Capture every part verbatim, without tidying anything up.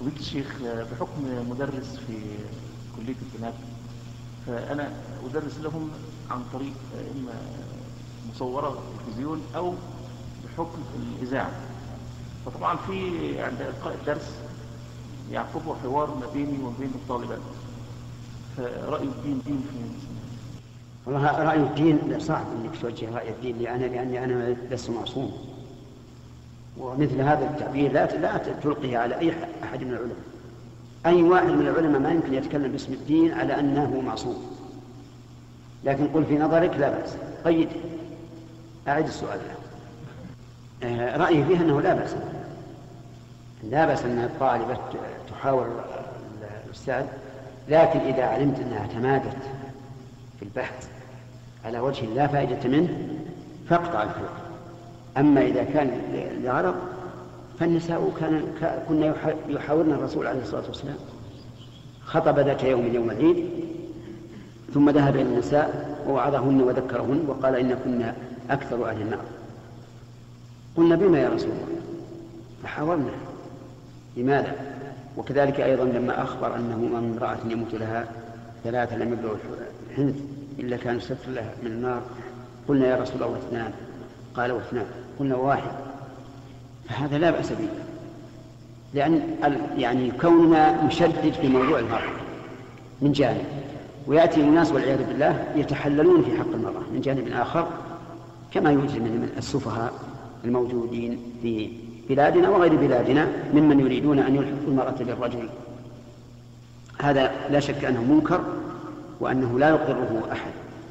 فضيلة الشيخ، بحكم مدرس في كلية البنات، فأنا أدرس لهم عن طريق إما مصورة التلفزيون أو بحكم الإذاعة. فطبعا في عند إلقاء الدرس يعقبه حوار ما بيني وبين الطالبات، فرأي الدين دين في والله رأي الدين صعب أنك توجه رأي الدين لأنا لأني أنا لست معصوم، ومثل هذا التعبير لا لا تلقيه على أي أحد من العلماء. أي واحد من العلماء ما يمكن يتكلم باسم الدين على أنه معصوم، لكن قل في نظرك لا بأس. قيد. أعد السؤال. رأيي فيه أنه لا بأس لا بأس أن الطالبة تحاور الأستاذ، لكن إذا علمت أنها تمادت في البحث على وجه لا فائدة منه فاقطع الحوار. أما إذا كان لغرض فالنساء كان كنا يحاورن الرسول عليه الصلاة والسلام، خطب ذات يوم يوم العيد ثم ذهب إلى النساء ووعظهن وذكرهن وقال إن كنا أكثر أهل النار. قلنا بما يا رسول الله؟ فحاورنا. لماذا؟ وكذلك أيضا لما أخبر أنه من امرأة يموت لها ثلاثة لم يبلغوا الحنث إلا كان ستر لها من النار، قلنا يا رسول الله واثنان، قال واثنان، قلنا واحد. فهذا لا بأس به، لأن يعني كوننا نشدد في موضوع المرأة من جانب، ويأتي الناس والعياذ بالله يتحللون في حق المرأة من جانب آخر، كما يوجد من السفهاء الموجودين في بلادنا وغير بلادنا ممن يريدون أن يلحقوا المرأة بالرجل. هذا لا شك أنه منكر وأنه لا يقره أحد،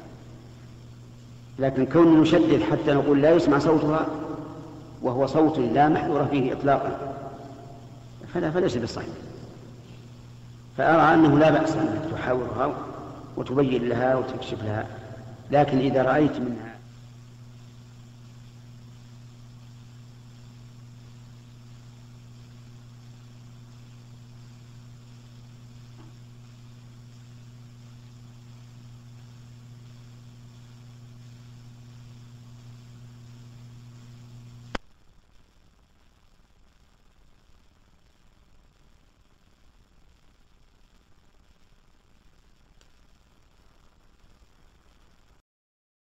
لكن كون نشدد حتى نقول لا يسمع صوتها وهو صوت لا محذور فيه إطلاقا فلا فليس بالصحيح. فأرى أنه لا بأس أن تحاورها وتبين لها وتكشف لها، لكن إذا رأيت منها